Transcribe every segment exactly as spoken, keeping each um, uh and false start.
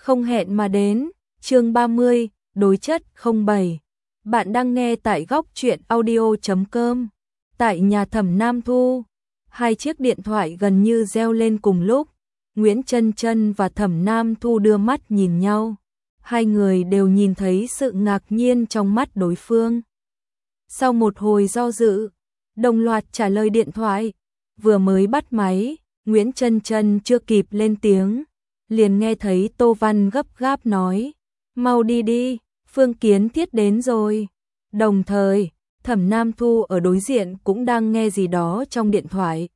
không hẹn mà đến. Chương ba mươi, đối chất không bảy. Bạn đang nghe tại góc truyện audio chấm com. Tại nhà Thẩm Nam Thu, hai chiếc điện thoại gần như reo lên cùng lúc. Nguyễn Chân Chân và Thẩm Nam Thu đưa mắt nhìn nhau. Hai người đều nhìn thấy sự ngạc nhiên trong mắt đối phương. Sau một hồi do dự, đồng loạt trả lời điện thoại. Vừa mới bắt máy, Nguyễn Chân Chân chưa kịp lên tiếng, liền nghe thấy Tô Văn gấp gáp nói: "Mau đi đi, Phương Kiến Thiết đến rồi." Đồng thời, Thẩm Nam Thu ở đối diện cũng đang nghe gì đó trong điện thoại.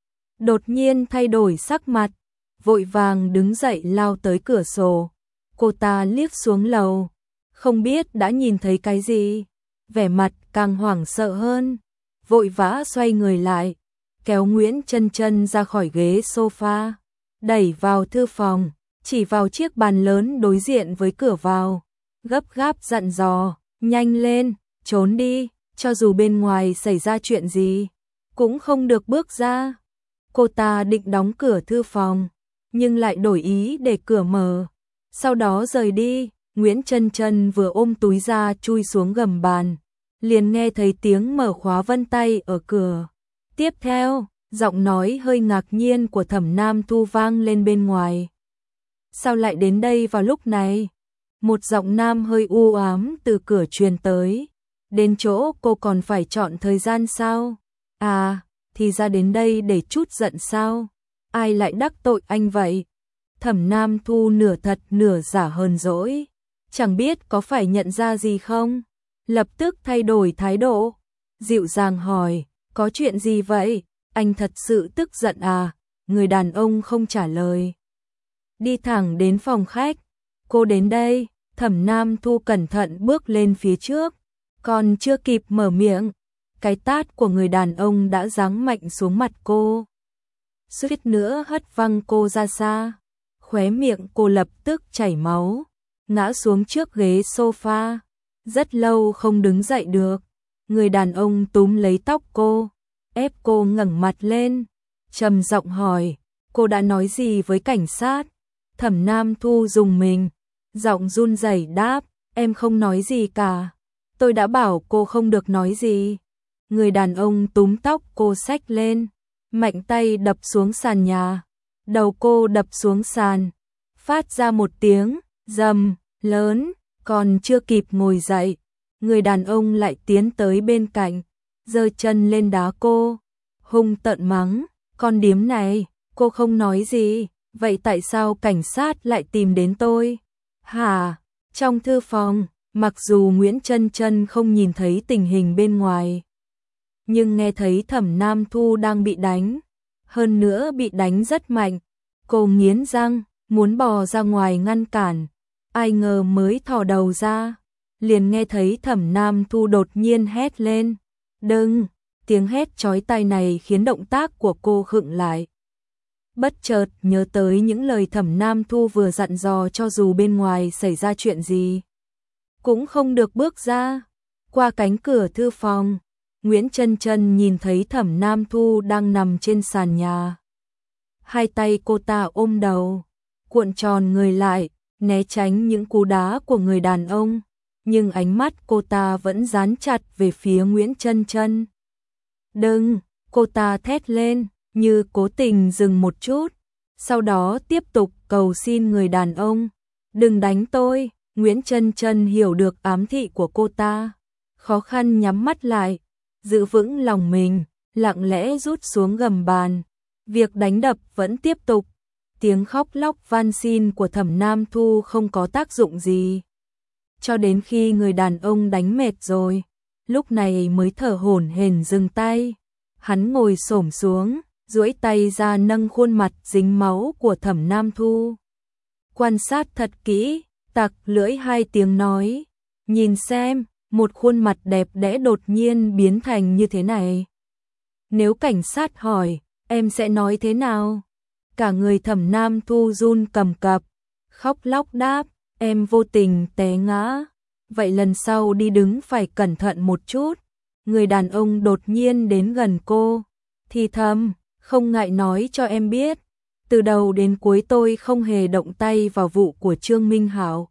Đột nhiên thay đổi sắc mặt, vội vàng đứng dậy lao tới cửa sổ. Cô ta liếc xuống lầu, không biết đã nhìn thấy cái gì, vẻ mặt càng hoảng sợ hơn, vội vã xoay người lại, kéo Nguyễn Chân Chân ra khỏi ghế sofa, đẩy vào thư phòng, chỉ vào chiếc bàn lớn đối diện với cửa vào, gấp gáp dặn dò: "Nhanh lên, trốn đi, cho dù bên ngoài xảy ra chuyện gì, cũng không được bước ra." Cô ta định đóng cửa thư phòng, nhưng lại đổi ý để cửa mở, sau đó rời đi. Nguyễn Chân Chân vừa ôm túi ra chui xuống gầm bàn, liền nghe thấy tiếng mở khóa vân tay ở cửa. Tiếp theo, giọng nói hơi ngạc nhiên của Thẩm Nam Thu vang lên bên ngoài. "Sao lại đến đây vào lúc này?" Một giọng nam hơi u ám từ cửa truyền tới. "Đến chỗ cô còn phải chọn thời gian sao? À, thì ra đến đây để chút giận sao? Ai lại đắc tội anh vậy?" Thẩm Nam Thu nửa thật nửa giả hờn dỗi, chẳng biết có phải nhận ra gì không, lập tức thay đổi thái độ, dịu dàng hỏi: "Có chuyện gì vậy? Anh thật sự tức giận à?" Người đàn ông không trả lời, đi thẳng đến phòng khách. "Cô đến đây." Thẩm Nam Thu cẩn thận bước lên phía trước, còn chưa kịp mở miệng, cái tát của người đàn ông đã giáng mạnh xuống mặt cô, suýt nữa hất văng cô ra xa. Khóe miệng cô lập tức chảy máu, ngã xuống trước ghế sofa, rất lâu không đứng dậy được. Người đàn ông túm lấy tóc cô, ép cô ngẩng mặt lên, trầm giọng hỏi: "Cô đã nói gì với cảnh sát?" Thẩm Nam Thu rùng mình, giọng run rẩy đáp: "Em không nói gì cả. Tôi đã bảo cô không được nói gì." Người đàn ông túm tóc cô xách lên, mạnh tay đập xuống sàn nhà. Đầu cô đập xuống sàn, phát ra một tiếng rầm lớn, còn chưa kịp ngồi dậy, người đàn ông lại tiến tới bên cạnh, giơ chân lên đá cô, hung tợn mắng: "Con điếm này, cô không nói gì, vậy tại sao cảnh sát lại tìm đến tôi?" "Hả?" Trong thư phòng, mặc dù Nguyễn Chân Chân không nhìn thấy tình hình bên ngoài, nhưng nghe thấy Thẩm Nam Thu đang bị đánh, hơn nữa bị đánh rất mạnh. Cô nghiến răng, muốn bò ra ngoài ngăn cản, ai ngờ mới thò đầu ra, liền nghe thấy Thẩm Nam Thu đột nhiên hét lên: "Đừng!" Tiếng hét chói tai này khiến động tác của cô khựng lại. Bất chợt nhớ tới những lời Thẩm Nam Thu vừa dặn dò, cho dù bên ngoài xảy ra chuyện gì, cũng không được bước ra. Qua cánh cửa thư phòng, Nguyễn Chân Chân nhìn thấy Thẩm Nam Thu đang nằm trên sàn nhà. Hai tay cô ta ôm đầu, cuộn tròn người lại, né tránh những cú đá của người đàn ông, nhưng ánh mắt cô ta vẫn dán chặt về phía Nguyễn Chân Chân. "Đừng!" Cô ta thét lên, như cố tình dừng một chút, sau đó tiếp tục cầu xin người đàn ông: "Đừng đánh tôi." Nguyễn Chân Chân hiểu được ám thị của cô ta, khó khăn nhắm mắt lại, giữ vững lòng mình, lặng lẽ rút xuống gầm bàn. Việc đánh đập vẫn tiếp tục. Tiếng khóc lóc van xin của Thẩm Nam Thu không có tác dụng gì, cho đến khi người đàn ông đánh mệt rồi, lúc này mới thở hổn hển dừng tay. Hắn ngồi xổm xuống, duỗi tay ra nâng khuôn mặt dính máu của Thẩm Nam Thu, quan sát thật kỹ, tặc lưỡi hai tiếng nói: "Nhìn xem, một khuôn mặt đẹp đẽ đột nhiên biến thành như thế này. Nếu cảnh sát hỏi, em sẽ nói thế nào?" Cả người Thẩm Nam Thu run cầm cập, khóc lóc đáp: "Em vô tình té ngã, vậy lần sau đi đứng phải cẩn thận một chút." Người đàn ông đột nhiên đến gần cô, thì thầm: "Không ngại nói cho em biết, Từ đầu đến cuối tôi không hề động tay vào vụ của Trương Minh Hảo.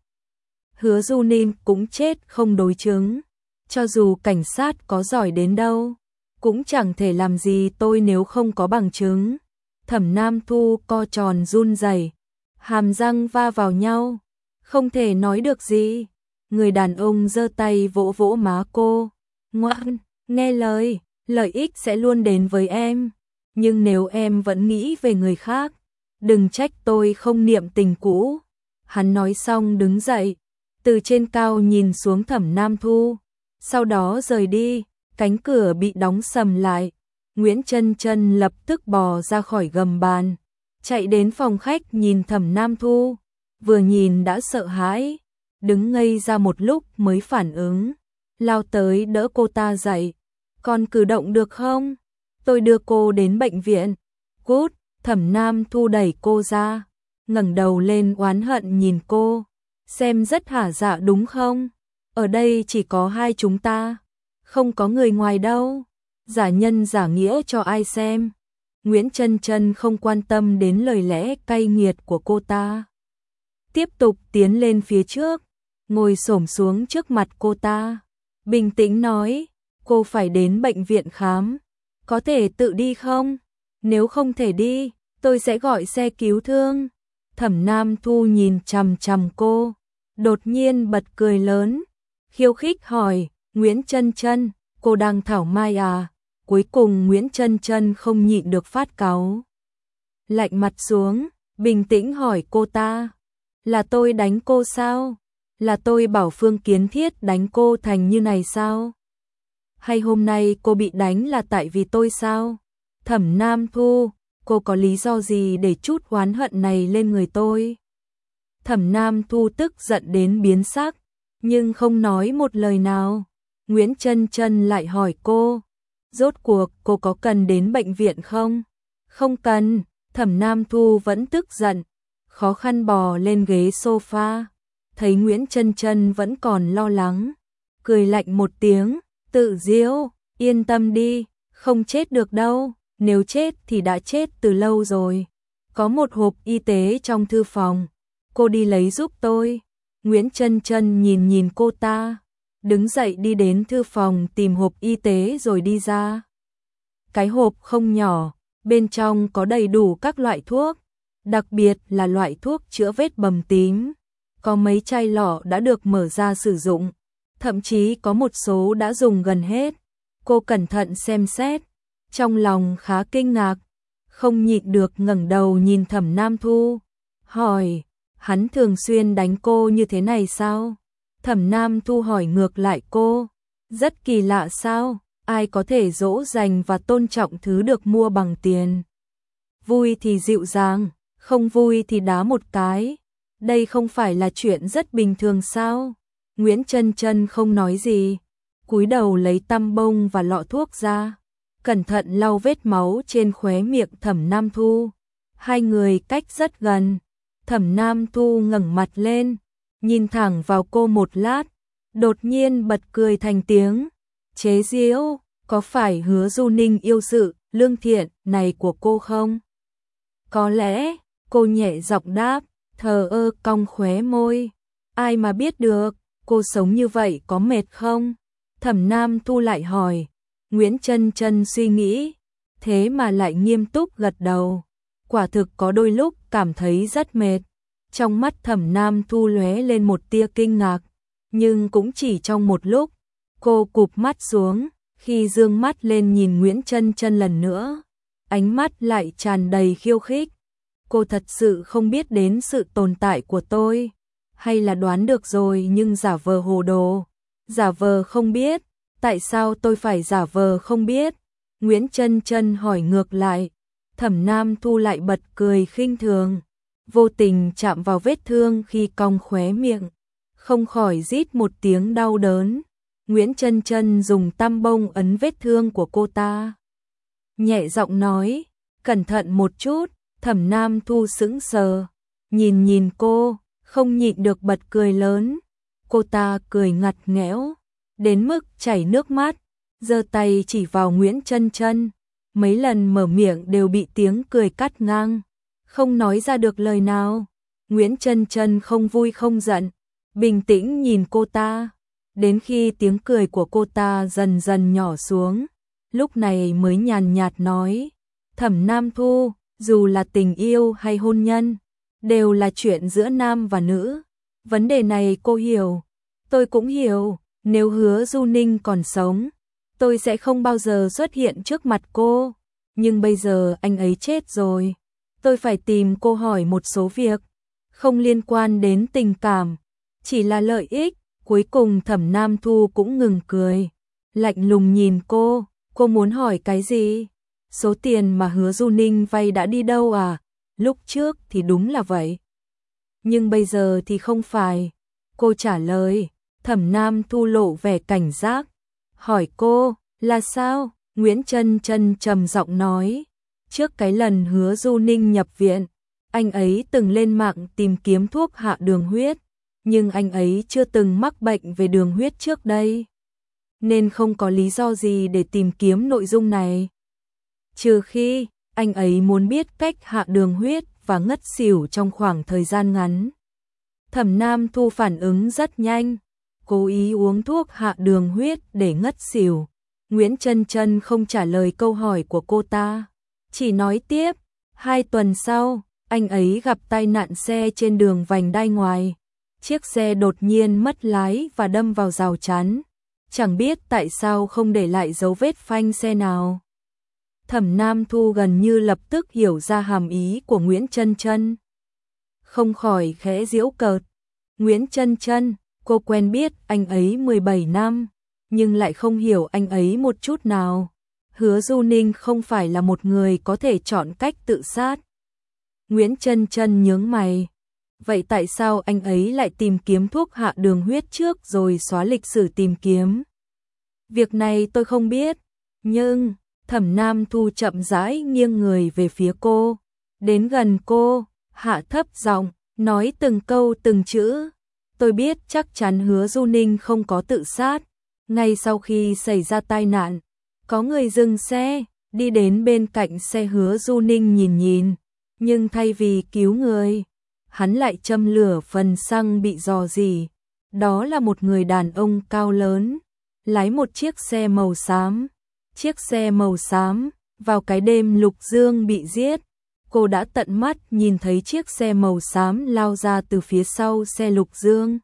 Hứa Du Ninh cũng chết không đối chứng. Cho dù cảnh sát có giỏi đến đâu, cũng chẳng thể làm gì tôi nếu không có bằng chứng. Thẩm Nam Thu co tròn run rẩy, hàm răng va vào nhau, không thể nói được gì. Người đàn ông giơ tay vỗ vỗ má cô. Ngoan, nghe lời, lợi ích sẽ luôn đến với em. Nhưng nếu em vẫn nghĩ về người khác, đừng trách tôi không niệm tình cũ. Hắn nói xong đứng dậy, từ trên cao nhìn xuống Thẩm Nam Thu, sau đó rời đi. Cánh cửa bị đóng sầm lại. Nguyễn Chân Chân lập tức bò ra khỏi gầm bàn, chạy đến phòng khách nhìn Thẩm Nam Thu, vừa nhìn đã sợ hãi, đứng ngây ra một lúc mới phản ứng, lao tới đỡ cô ta dậy. Còn cử động được không? Tôi đưa cô đến bệnh viện. Cút. Thẩm Nam Thu đẩy cô ra, ngẩng đầu lên oán hận nhìn cô, xem rất hả dạ đúng không? Ở đây chỉ có hai chúng ta, không có người ngoài đâu. Giả nhân giả nghĩa cho ai xem. Nguyễn Chân Chân không quan tâm đến lời lẽ cay nghiệt của cô ta, tiếp tục tiến lên phía trước, ngồi xổm xuống trước mặt cô ta, bình tĩnh nói, cô phải đến bệnh viện khám, có thể tự đi không? Nếu không thể đi, tôi sẽ gọi xe cứu thương. Thẩm Nam Thu nhìn chằm chằm cô, đột nhiên bật cười lớn, khiêu khích hỏi, Nguyễn Chân Chân, cô đang thảo mai à? Cuối cùng Nguyễn Chân Chân không nhịn được phát cáu, lạnh mặt xuống, bình tĩnh hỏi cô ta, là tôi đánh cô sao? Là tôi bảo Phương Kiến Thiết đánh cô thành như này sao? Hay hôm nay cô bị đánh là tại vì tôi sao? Thẩm Nam Thu, cô có lý do gì để trút oán hận này lên người tôi? Thẩm Nam Thu tức giận đến biến sắc, nhưng không nói một lời nào. Nguyễn Chân Chân lại hỏi cô, rốt cuộc cô có cần đến bệnh viện không? Không cần. Thẩm Nam Thu vẫn tức giận, khó khăn bò lên ghế sofa, thấy Nguyễn Chân Chân vẫn còn lo lắng, cười lạnh một tiếng, tự giễu, yên tâm đi, không chết được đâu, nếu chết thì đã chết từ lâu rồi. Có một hộp y tế trong thư phòng, cô đi lấy giúp tôi. Nguyễn Chân Chân nhìn nhìn cô ta, đứng dậy đi đến thư phòng tìm hộp y tế rồi đi ra. Cái hộp không nhỏ, bên trong có đầy đủ các loại thuốc, đặc biệt là loại thuốc chữa vết bầm tím. Có mấy chai lọ đã được mở ra sử dụng, thậm chí có một số đã dùng gần hết. Cô cẩn thận xem xét, trong lòng khá kinh ngạc, không nhịn được ngẩng đầu nhìn Thẩm Nam Thu, hỏi, hắn thường xuyên đánh cô như thế này sao? Thẩm Nam Thu hỏi ngược lại cô, rất kỳ lạ sao, ai có thể dỗ dành và tôn trọng thứ được mua bằng tiền. Vui thì dịu dàng, không vui thì đá một cái, đây không phải là chuyện rất bình thường sao? Nguyễn Chân Chân không nói gì, cúi đầu lấy tăm bông và lọ thuốc ra, cẩn thận lau vết máu trên khóe miệng Thẩm Nam Thu. Hai người cách rất gần, Thẩm Nam Thu ngẩng mặt lên, nhìn thẳng vào cô một lát, đột nhiên bật cười thành tiếng, chế giễu, có phải Hứa Du Ninh yêu sự lương thiện này của cô không? Có lẽ, cô nhẹ giọng đáp, thờ ơ cong khóe môi, ai mà biết được, cô sống như vậy có mệt không? Thẩm Nam Thu lại hỏi. Nguyễn Chân Chân suy nghĩ, thế mà lại nghiêm túc gật đầu, quả thực có đôi lúc cảm thấy rất mệt. Trong mắt Thẩm Nam Thu lóe lên một tia kinh ngạc, nhưng cũng chỉ trong một lúc. Cô cụp mắt xuống, khi dương mắt lên nhìn Nguyễn Chân Chân lần nữa, ánh mắt lại tràn đầy khiêu khích. Cô thật sự không biết đến sự tồn tại của tôi, hay là đoán được rồi nhưng giả vờ hồ đồ, giả vờ không biết. Tại sao tôi phải giả vờ không biết? Nguyễn Chân Chân hỏi ngược lại. Thẩm Nam Thu lại bật cười khinh thường, vô tình chạm vào vết thương khi cong khóe miệng, không khỏi rít một tiếng đau đớn. Nguyễn Chân Chân dùng tăm bông ấn vết thương của cô ta, nhẹ giọng nói, cẩn thận một chút. Thẩm Nam Thu sững sờ, nhìn nhìn cô, không nhịn được bật cười lớn. Cô ta cười ngặt nghẽo, đến mức chảy nước mắt, giơ tay chỉ vào Nguyễn Chân Chân, mấy lần mở miệng đều bị tiếng cười cắt ngang, không nói ra được lời nào. Nguyễn Chân Chân không vui không giận, bình tĩnh nhìn cô ta, đến khi tiếng cười của cô ta dần dần nhỏ xuống, lúc này mới nhàn nhạt nói, Thẩm Nam Thu, dù là tình yêu hay hôn nhân, đều là chuyện giữa nam và nữ. Vấn đề này cô hiểu, tôi cũng hiểu, nếu Hứa Du Ninh còn sống, tôi sẽ không bao giờ xuất hiện trước mặt cô, nhưng bây giờ anh ấy chết rồi, tôi phải tìm cô hỏi một số việc, không liên quan đến tình cảm, chỉ là lợi ích. Cuối cùng Thẩm Nam Thu cũng ngừng cười, lạnh lùng nhìn cô, cô muốn hỏi cái gì? Số tiền mà Hứa Du Ninh vay đã đi đâu à? Lúc trước thì đúng là vậy, nhưng bây giờ thì không phải. Cô trả lời. Thẩm Nam Thu lộ vẻ cảnh giác, hỏi cô, là sao? Nguyễn Chân Chân trầm giọng nói, trước cái lần Hứa Du Ninh nhập viện, anh ấy từng lên mạng tìm kiếm thuốc hạ đường huyết, nhưng anh ấy chưa từng mắc bệnh về đường huyết trước đây, nên không có lý do gì để tìm kiếm nội dung này. Trừ khi anh ấy muốn biết cách hạ đường huyết và ngất xỉu trong khoảng thời gian ngắn. Thẩm Nam Thu phản ứng rất nhanh, cố ý uống thuốc hạ đường huyết để ngất xỉu. Nguyễn Chân Chân không trả lời câu hỏi của cô ta, chỉ nói tiếp, hai tuần sau, anh ấy gặp tai nạn xe trên đường vành đai ngoài. Chiếc xe đột nhiên mất lái và đâm vào rào chắn, chẳng biết tại sao không để lại dấu vết phanh xe nào. Thẩm Nam Thu gần như lập tức hiểu ra hàm ý của Nguyễn Chân Chân, không khỏi khẽ giễu cợt. Nguyễn Chân Chân, cô quen biết anh ấy mười bảy năm, nhưng lại không hiểu anh ấy một chút nào. Hứa Du Ninh không phải là một người có thể chọn cách tự sát. Nguyễn Chân Chân nhướng mày. Vậy tại sao anh ấy lại tìm kiếm thuốc hạ đường huyết trước rồi xóa lịch sử tìm kiếm? Việc này tôi không biết, nhưng Thẩm Nam Thu chậm rãi nghiêng người về phía cô, đến gần cô, hạ thấp giọng, nói từng câu từng chữ. Tôi biết chắc chắn Hứa Du Ninh không có tự sát. Ngay sau khi xảy ra tai nạn, có người dừng xe, đi đến bên cạnh xe Hứa Du Ninh nhìn nhìn, nhưng thay vì cứu người, hắn lại châm lửa phần xăng bị rò rỉ. Đó là một người đàn ông cao lớn, lái một chiếc xe màu xám. Chiếc xe màu xám, vào cái đêm Lục Dương bị giết, cô đã tận mắt nhìn thấy chiếc xe màu xám lao ra từ phía sau xe Lục Dương.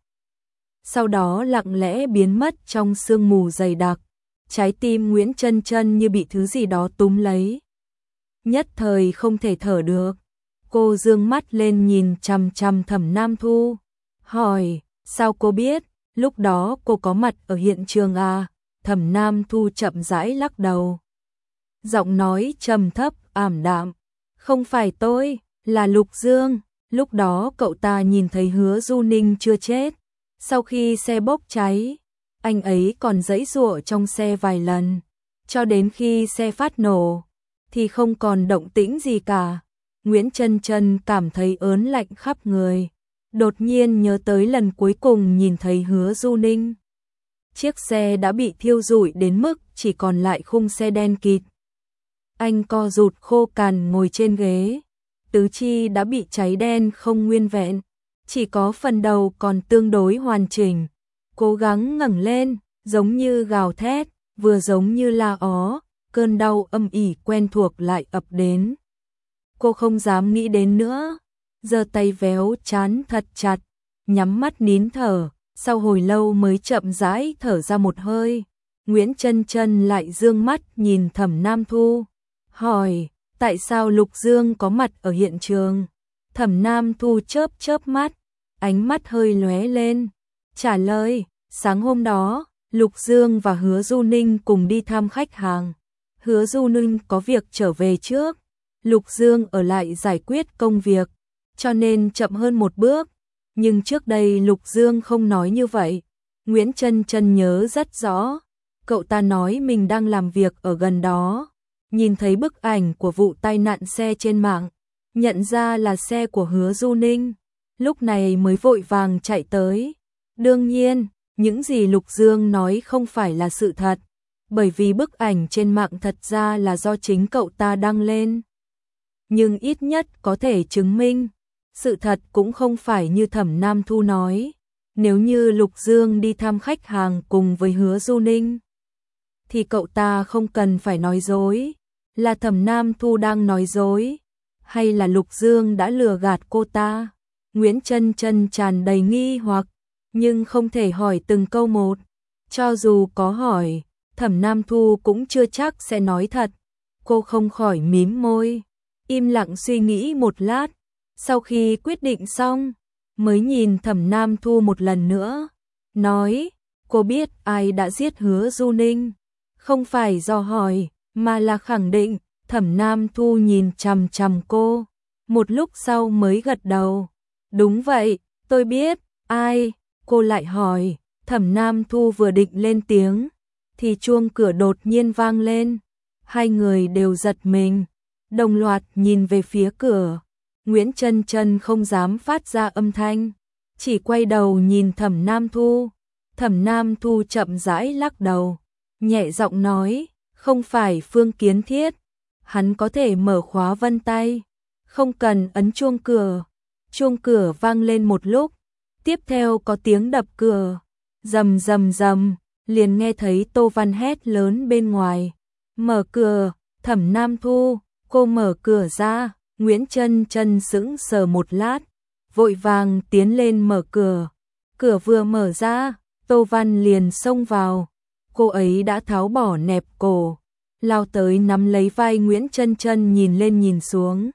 Sau đó lặng lẽ biến mất trong sương mù dày đặc. Trái tim Nguyễn Chân Chân như bị thứ gì đó túm lấy, nhất thời không thể thở được. Cô dương mắt lên nhìn chằm chằm Thẩm Nam Thu, hỏi, sao cô biết, lúc đó cô có mặt ở hiện trường à? Thẩm Nam Thu chậm rãi lắc đầu, giọng nói trầm thấp, ảm đạm, không phải tôi, là Lục Dương. Lúc đó cậu ta nhìn thấy Hứa Du Ninh chưa chết. Sau khi xe bốc cháy, anh ấy còn giãy giụa trong xe vài lần, cho đến khi xe phát nổ, thì không còn động tĩnh gì cả. Nguyễn Chân Chân cảm thấy ớn lạnh khắp người, đột nhiên nhớ tới lần cuối cùng nhìn thấy Hứa Du Ninh. Chiếc xe đã bị thiêu rụi đến mức chỉ còn lại khung xe đen kịt. Anh co rụt khô cằn ngồi trên ghế, tứ chi đã bị cháy đen không nguyên vẹn, chỉ có phần đầu còn tương đối hoàn chỉnh. Cố gắng ngẩng lên, giống như gào thét, vừa giống như la ó, cơn đau âm ỉ quen thuộc lại ập đến. Cô không dám nghĩ đến nữa, giơ tay véo trán thật chặt, nhắm mắt nín thở, sau hồi lâu mới chậm rãi thở ra một hơi. Nguyễn Chân Chân lại dương mắt nhìn Thẩm Nam Thu, hỏi, tại sao Lục Dương có mặt ở hiện trường? Thẩm Nam Thu chớp chớp mắt, ánh mắt hơi lóe lên, trả lời, sáng hôm đó, Lục Dương và Hứa Du Ninh cùng đi thăm khách hàng. Hứa Du Ninh có việc trở về trước, Lục Dương ở lại giải quyết công việc, cho nên chậm hơn một bước. Nhưng trước đây Lục Dương không nói như vậy. Nguyễn Chân Chân nhớ rất rõ, cậu ta nói mình đang làm việc ở gần đó, nhìn thấy bức ảnh của vụ tai nạn xe trên mạng, nhận ra là xe của Hứa Du Ninh, lúc này mới vội vàng chạy tới. Đương nhiên, những gì Lục Dương nói không phải là sự thật, bởi vì bức ảnh trên mạng thật ra là do chính cậu ta đăng lên. nhưng ít nhất có thể chứng minh. Sự thật cũng không phải như Thẩm Nam Thu nói. Nếu như Lục Dương đi thăm khách hàng cùng với Hứa Du Ninh, thì cậu ta không cần phải nói dối. Là Thẩm Nam Thu đang nói dối, hay là Lục Dương đã lừa gạt cô ta? Nguyễn Chân Chân tràn đầy nghi hoặc, nhưng không thể hỏi từng câu một. Cho dù có hỏi, Thẩm Nam Thu cũng chưa chắc sẽ nói thật. Cô không khỏi mím môi, im lặng suy nghĩ một lát. Sau khi quyết định xong, mới nhìn Thẩm Nam Thu một lần nữa, nói, cô biết ai đã giết Hứa Du Ninh. Không phải do hỏi, mà là khẳng định. Thẩm Nam Thu nhìn chằm chằm cô, một lúc sau mới gật đầu. Đúng vậy, tôi biết. Ai? Cô lại hỏi. Thẩm Nam Thu vừa định lên tiếng, thì chuông cửa đột nhiên vang lên. Hai người đều giật mình, đồng loạt nhìn về phía cửa. Nguyễn Chân Chân không dám phát ra âm thanh, chỉ quay đầu nhìn Thẩm Nam Thu. Thẩm Nam Thu chậm rãi lắc đầu, nhẹ giọng nói, không phải Phương Kiến Thiết. Hắn có thể mở khóa vân tay, không cần ấn chuông cửa. Chuông cửa vang lên một lúc, tiếp theo có tiếng đập cửa, rầm rầm rầm, liền nghe thấy Tô Văn hét lớn bên ngoài, mở cửa. Thẩm Nam Thu, cô mở cửa ra. Nguyễn Chân Chân sững sờ một lát, vội vàng tiến lên mở cửa. Cửa vừa mở ra, Tô Văn liền xông vào. Cô ấy đã tháo bỏ nẹp cổ, lao tới nắm lấy vai Nguyễn Chân Chân nhìn lên nhìn xuống.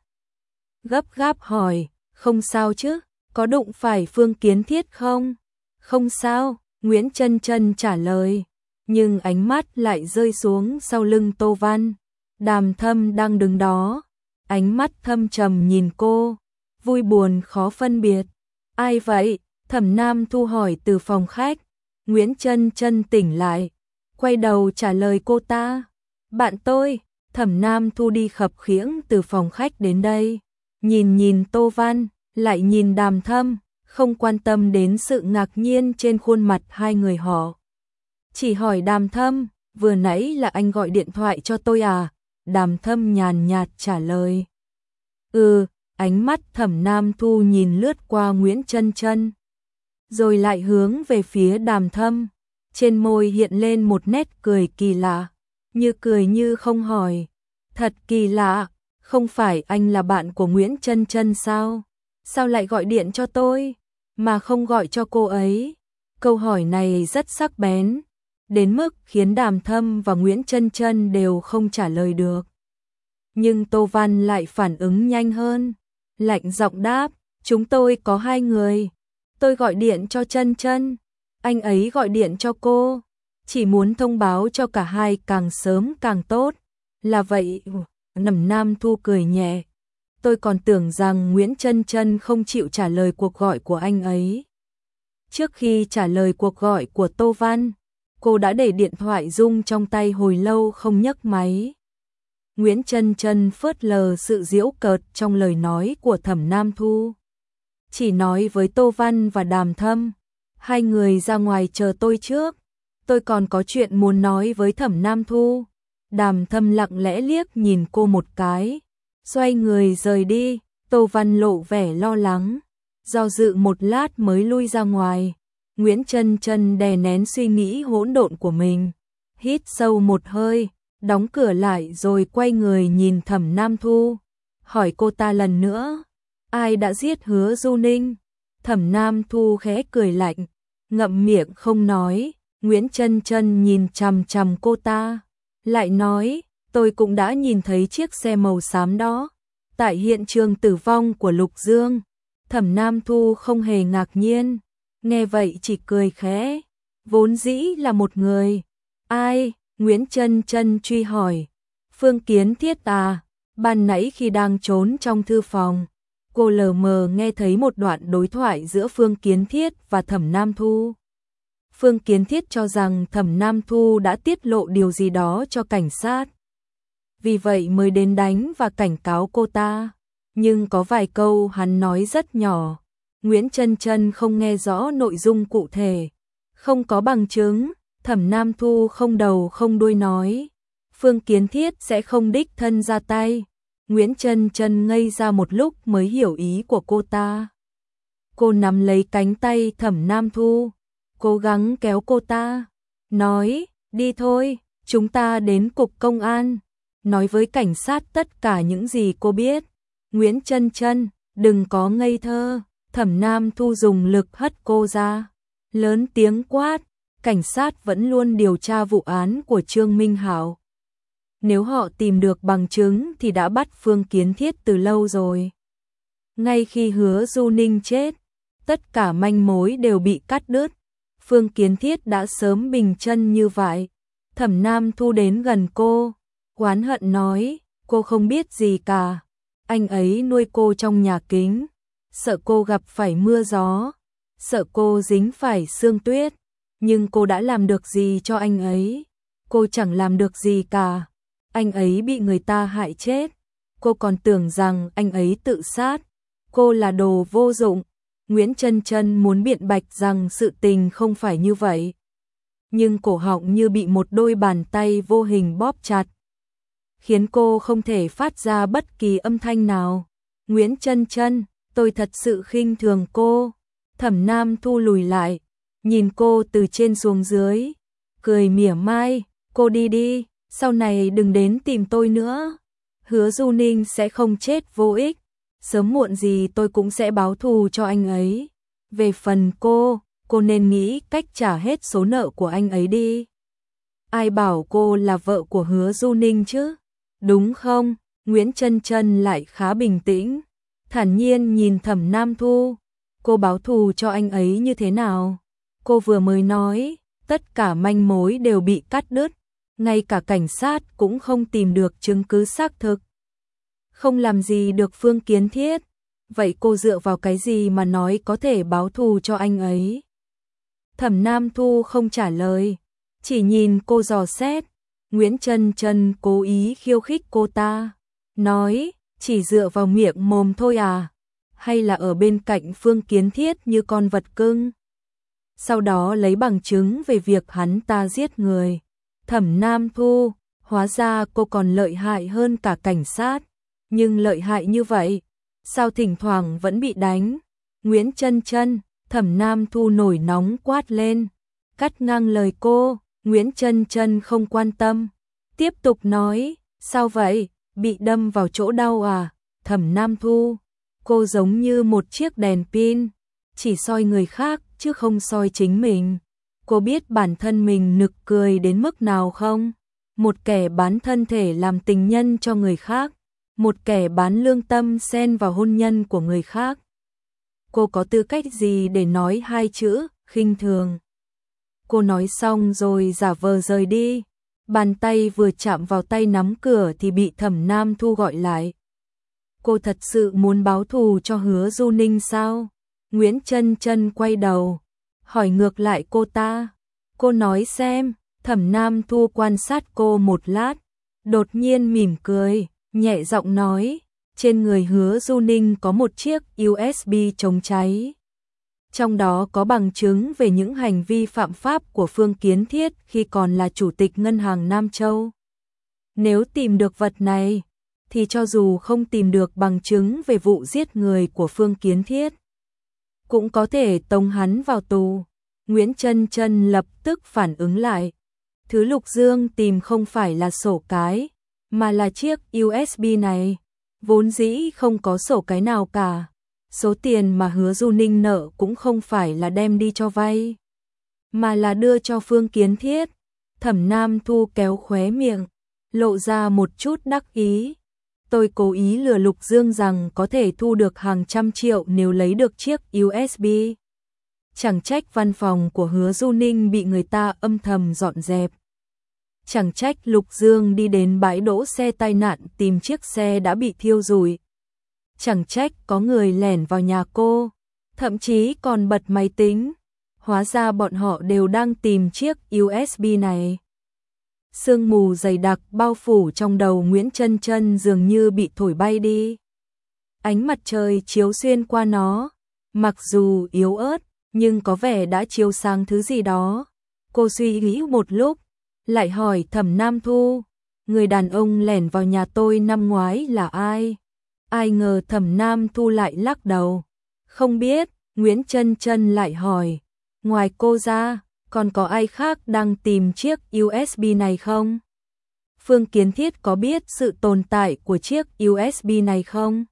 Gấp gáp hỏi, không sao chứ, có đụng phải Phương Kiến Thiết không? Không sao, Nguyễn Chân Chân trả lời, nhưng ánh mắt lại rơi xuống sau lưng Tô Văn. Đàm Thâm đang đứng đó, ánh mắt thâm trầm nhìn cô, vui buồn khó phân biệt. Ai vậy? Thẩm Nam Thu hỏi từ phòng khách. Nguyễn Chân Chân tỉnh lại, quay đầu trả lời cô ta. Bạn tôi. Thẩm Nam Thu đi khập khiễng từ phòng khách đến đây, nhìn nhìn Tô Văn, lại nhìn Đàm Thâm, không quan tâm đến sự ngạc nhiên trên khuôn mặt hai người họ. Chỉ hỏi Đàm Thâm, vừa nãy là anh gọi điện thoại cho tôi à? Đàm Thâm nhàn nhạt trả lời. Ừ, ánh mắt Thẩm Nam Thu nhìn lướt qua Nguyễn Chân Chân, rồi lại hướng về phía Đàm Thâm. Trên môi hiện lên một nét cười kỳ lạ, như cười như không hỏi. Thật kỳ lạ, không phải anh là bạn của Nguyễn Chân Chân sao? Sao lại gọi điện cho tôi, mà không gọi cho cô ấy? Câu hỏi này rất sắc bén, đến mức khiến Đàm Thâm và Nguyễn Chân Chân đều không trả lời được. Nhưng Tô Văn lại phản ứng nhanh hơn, lạnh giọng đáp, chúng tôi có hai người. Tôi gọi điện cho Chân Chân, anh ấy gọi điện cho cô, chỉ muốn thông báo cho cả hai càng sớm càng tốt. Là vậy. Thẩm Nam Thu cười nhẹ. Tôi còn tưởng rằng Nguyễn Chân Chân không chịu trả lời cuộc gọi của anh ấy. Trước khi trả lời cuộc gọi của Tô Văn, cô đã để điện thoại rung trong tay hồi lâu không nhấc máy. Nguyễn Chân Chân phớt lờ sự giễu cợt trong lời nói của Thẩm Nam Thu, chỉ nói với Tô Văn và Đàm Thâm, hai người ra ngoài chờ tôi trước, tôi còn có chuyện muốn nói với Thẩm Nam Thu. Đàm Thâm lặng lẽ liếc nhìn cô một cái, xoay người rời đi. Tô Văn lộ vẻ lo lắng, do dự một lát mới lui ra ngoài. Nguyễn Chân Chân đè nén suy nghĩ hỗn độn của mình, hít sâu một hơi, đóng cửa lại rồi quay người nhìn Thẩm Nam Thu, hỏi cô ta lần nữa, ai đã giết Hứa Du Ninh? Thẩm Nam Thu khẽ cười lạnh, ngậm miệng không nói. Nguyễn Chân Chân nhìn chằm chằm cô ta, lại nói, tôi cũng đã nhìn thấy chiếc xe màu xám đó tại hiện trường tử vong của Lục Dương. Thẩm Nam Thu không hề ngạc nhiên, nghe vậy chỉ cười khẽ, vốn dĩ là một người. Ai? Nguyễn Chân Chân truy hỏi. Phương Kiến Thiết à? Ban nãy khi đang trốn trong thư phòng, cô lờ mờ nghe thấy một đoạn đối thoại giữa Phương Kiến Thiết và Thẩm Nam Thu. Phương Kiến Thiết cho rằng Thẩm Nam Thu đã tiết lộ điều gì đó cho cảnh sát, vì vậy mới đến đánh và cảnh cáo cô ta. Nhưng có vài câu hắn nói rất nhỏ, Nguyễn Chân Chân không nghe rõ nội dung cụ thể, không có bằng chứng. Thẩm Nam Thu không đầu không đuôi nói, Phương Kiến Thiết sẽ không đích thân ra tay. Nguyễn Chân Chân ngây ra một lúc mới hiểu ý của cô ta. Cô nắm lấy cánh tay Thẩm Nam Thu, cố gắng kéo cô ta, nói, đi thôi, chúng ta đến cục công an, nói với cảnh sát tất cả những gì cô biết. Nguyễn Chân Chân, đừng có ngây thơ. Thẩm Nam Thu dùng lực hất cô ra, lớn tiếng quát, cảnh sát vẫn luôn điều tra vụ án của Trương Minh Hảo. Nếu họ tìm được bằng chứng thì đã bắt Phương Kiến Thiết từ lâu rồi. Ngay khi Hứa Du Ninh chết, tất cả manh mối đều bị cắt đứt. Phương Kiến Thiết đã sớm bình chân như vậy. Thẩm Nam Thu đến gần cô, oán hận nói, cô không biết gì cả. Anh ấy nuôi cô trong nhà kính, sợ cô gặp phải mưa gió, sợ cô dính phải sương tuyết. Nhưng cô đã làm được gì cho anh ấy? Cô chẳng làm được gì cả. Anh ấy bị người ta hại chết. Cô còn tưởng rằng anh ấy tự sát. Cô là đồ vô dụng. Nguyễn Chân Chân muốn biện bạch rằng sự tình không phải như vậy. Nhưng cổ họng như bị một đôi bàn tay vô hình bóp chặt, khiến cô không thể phát ra bất kỳ âm thanh nào. Nguyễn Chân Chân, tôi thật sự khinh thường cô. Thẩm Nam Thu lùi lại, nhìn cô từ trên xuống dưới, cười mỉa mai, cô đi đi, sau này đừng đến tìm tôi nữa. Hứa Du Ninh sẽ không chết vô ích, sớm muộn gì tôi cũng sẽ báo thù cho anh ấy. Về phần cô, cô nên nghĩ cách trả hết số nợ của anh ấy đi. Ai bảo cô là vợ của Hứa Du Ninh chứ, đúng không? Nguyễn Chân Chân lại khá bình tĩnh, thản nhiên nhìn Thẩm Nam Thu. Cô báo thù cho anh ấy như thế nào? Cô vừa mới nói, tất cả manh mối đều bị cắt đứt, ngay cả cảnh sát cũng không tìm được chứng cứ xác thực. Không làm gì được Phương Kiến Thiết, vậy cô dựa vào cái gì mà nói có thể báo thù cho anh ấy? Thẩm Nam Thu không trả lời, chỉ nhìn cô dò xét. Nguyễn Chân Chân cố ý khiêu khích cô ta, nói, chỉ dựa vào miệng mồm thôi à? Hay là ở bên cạnh Phương Kiến Thiết như con vật cưng? Sau đó lấy bằng chứng về việc hắn ta giết người. Thẩm Nam Thu, hóa ra cô còn lợi hại hơn cả cảnh sát. Nhưng lợi hại như vậy, sao thỉnh thoảng vẫn bị đánh? Nguyễn Chân Chân, Thẩm Nam Thu nổi nóng quát lên, cắt ngang lời cô. Nguyễn Chân Chân không quan tâm, tiếp tục nói, sao vậy, bị đâm vào chỗ đau à? Thẩm Nam Thu, cô giống như một chiếc đèn pin, chỉ soi người khác chứ không soi chính mình. Cô biết bản thân mình nực cười đến mức nào không? Một kẻ bán thân thể làm tình nhân cho người khác, một kẻ bán lương tâm xen vào hôn nhân của người khác. Cô có tư cách gì để nói hai chữ khinh thường? Cô nói xong rồi giả vờ rời đi. Bàn tay vừa chạm vào tay nắm cửa thì bị Thẩm Nam Thu gọi lại. Cô thật sự muốn báo thù cho Hứa Du Ninh sao? Nguyễn Chân Chân quay đầu, hỏi ngược lại cô ta. Cô nói xem. Thẩm Nam Thu quan sát cô một lát, đột nhiên mỉm cười, nhẹ giọng nói, trên người Hứa Du Ninh có một chiếc u ét bê chống cháy. Trong đó có bằng chứng về những hành vi phạm pháp của Phương Kiến Thiết khi còn là chủ tịch ngân hàng Nam Châu. Nếu tìm được vật này, thì cho dù không tìm được bằng chứng về vụ giết người của Phương Kiến Thiết, cũng có thể tống hắn vào tù. Nguyễn Chân Chân lập tức phản ứng lại. Thứ Lục Dương tìm không phải là sổ cái, mà là chiếc u ét bê này. Vốn dĩ không có sổ cái nào cả. Số tiền mà Hứa Du Ninh nợ cũng không phải là đem đi cho vay, mà là đưa cho Phương Kiến Thiết. Thẩm Nam Thu kéo khóe miệng, lộ ra một chút đắc ý. Tôi cố ý lừa Lục Dương rằng có thể thu được hàng trăm triệu nếu lấy được chiếc u ét bê. Chẳng trách văn phòng của Hứa Du Ninh bị người ta âm thầm dọn dẹp. Chẳng trách Lục Dương đi đến bãi đỗ xe tai nạn tìm chiếc xe đã bị thiêu rụi. Chẳng trách có người lẻn vào nhà cô, thậm chí còn bật máy tính. Hóa ra bọn họ đều đang tìm chiếc u ét bê này. Sương mù dày đặc bao phủ trong đầu Nguyễn Chân Chân dường như bị thổi bay đi. Ánh mặt trời chiếu xuyên qua nó, mặc dù yếu ớt, nhưng có vẻ đã chiếu sáng thứ gì đó. Cô suy nghĩ một lúc, lại hỏi Thẩm Nam Thu, người đàn ông lẻn vào nhà tôi năm ngoái là ai? Ai ngờ Thẩm Nam Thu lại lắc đầu. Không biết, Nguyễn Chân Chân lại hỏi. Ngoài cô ra, còn có ai khác đang tìm chiếc u ét bê này không? Phương Kiến Thiết có biết sự tồn tại của chiếc u ét bê này không?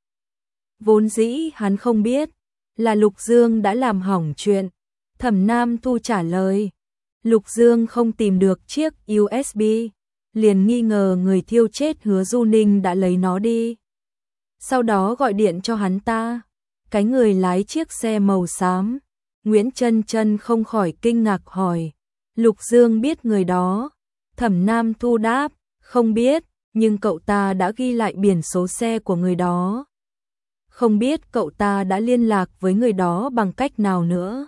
Vốn dĩ hắn không biết, là Lục Dương đã làm hỏng chuyện. Thẩm Nam Thu trả lời. Lục Dương không tìm được chiếc u ét bê, liền nghi ngờ người thiêu chết Hứa Du Ninh đã lấy nó đi. Sau đó gọi điện cho hắn ta, cái người lái chiếc xe màu xám. Nguyễn Chân Chân không khỏi kinh ngạc hỏi, Lục Dương biết người đó? Thẩm Nam Thu đáp, không biết, nhưng cậu ta đã ghi lại biển số xe của người đó. Không biết cậu ta đã liên lạc với người đó bằng cách nào nữa.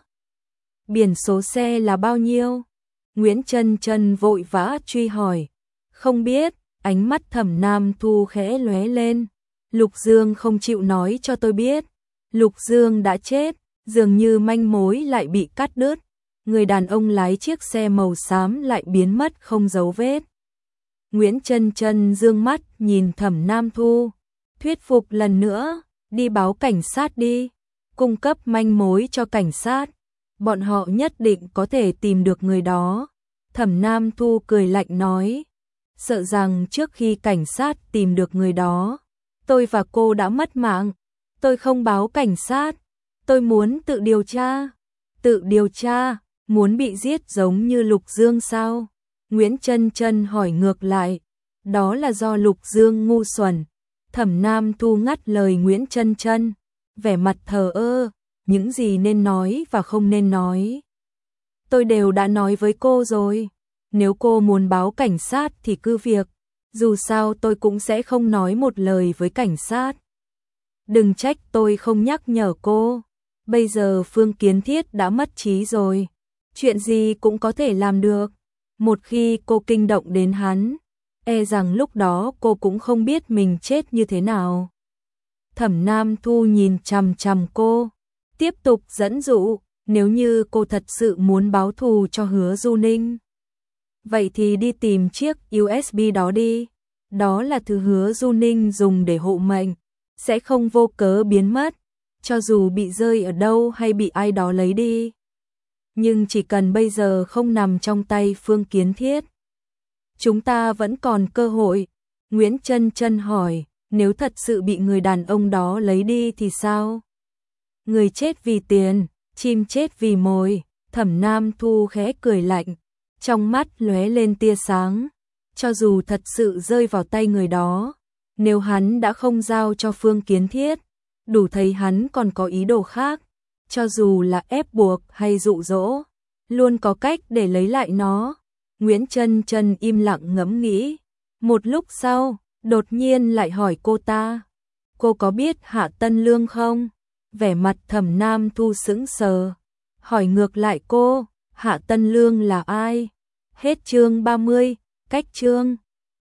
Biển số xe là bao nhiêu? Nguyễn Chân Chân vội vã truy hỏi. Không biết, ánh mắt Thẩm Nam Thu khẽ lóe lên. Lục Dương không chịu nói cho tôi biết. Lục Dương đã chết, dường như manh mối lại bị cắt đứt. Người đàn ông lái chiếc xe màu xám lại biến mất không dấu vết. Nguyễn Chân Chân dương mắt nhìn Thẩm Nam Thu, thuyết phục lần nữa, đi báo cảnh sát đi, cung cấp manh mối cho cảnh sát, bọn họ nhất định có thể tìm được người đó. Thẩm Nam Thu cười lạnh nói, sợ rằng trước khi cảnh sát tìm được người đó, tôi và cô đã mất mạng. Tôi không báo cảnh sát, tôi muốn tự điều tra. Tự điều tra, muốn bị giết giống như Lục Dương sao? Nguyễn Chân Chân hỏi ngược lại. Đó là do Lục Dương ngu xuẩn. Thẩm Nam Thu ngắt lời Nguyễn Chân Chân, vẻ mặt thờ ơ, những gì nên nói và không nên nói. Tôi đều đã nói với cô rồi, nếu cô muốn báo cảnh sát thì cứ việc, dù sao tôi cũng sẽ không nói một lời với cảnh sát. Đừng trách tôi không nhắc nhở cô, bây giờ Phương Kiến Thiết đã mất trí rồi, chuyện gì cũng có thể làm được. Một khi cô kinh động đến hắn, e rằng lúc đó cô cũng không biết mình chết như thế nào. Thẩm Nam Thu nhìn chằm chằm cô, tiếp tục dẫn dụ, nếu như cô thật sự muốn báo thù cho Hứa Du Ninh, vậy thì đi tìm chiếc u ét bê đó đi, đó là thứ Hứa Du Ninh dùng để hộ mệnh, sẽ không vô cớ biến mất, cho dù bị rơi ở đâu hay bị ai đó lấy đi. Nhưng chỉ cần bây giờ không nằm trong tay Phương Kiến Thiết, chúng ta vẫn còn cơ hội. Nguyễn Chân Chân hỏi, nếu thật sự bị người đàn ông đó lấy đi thì sao? Người chết vì tiền, chim chết vì mồi. Thẩm Nam Thu khẽ cười lạnh, trong mắt lóe lên tia sáng. Cho dù thật sự rơi vào tay người đó, nếu hắn đã không giao cho Phương Kiến Thiết, đủ thấy hắn còn có ý đồ khác. Cho dù là ép buộc hay dụ dỗ, luôn có cách để lấy lại nó. Nguyễn Chân Chân im lặng ngẫm nghĩ. Một lúc sau, đột nhiên lại hỏi cô ta, cô có biết Hạ Tân Lương không? Vẻ mặt Thẩm Nam Thu sững sờ, hỏi ngược lại cô, Hạ Tân Lương là ai? Hết chương ba mươi, cách chương.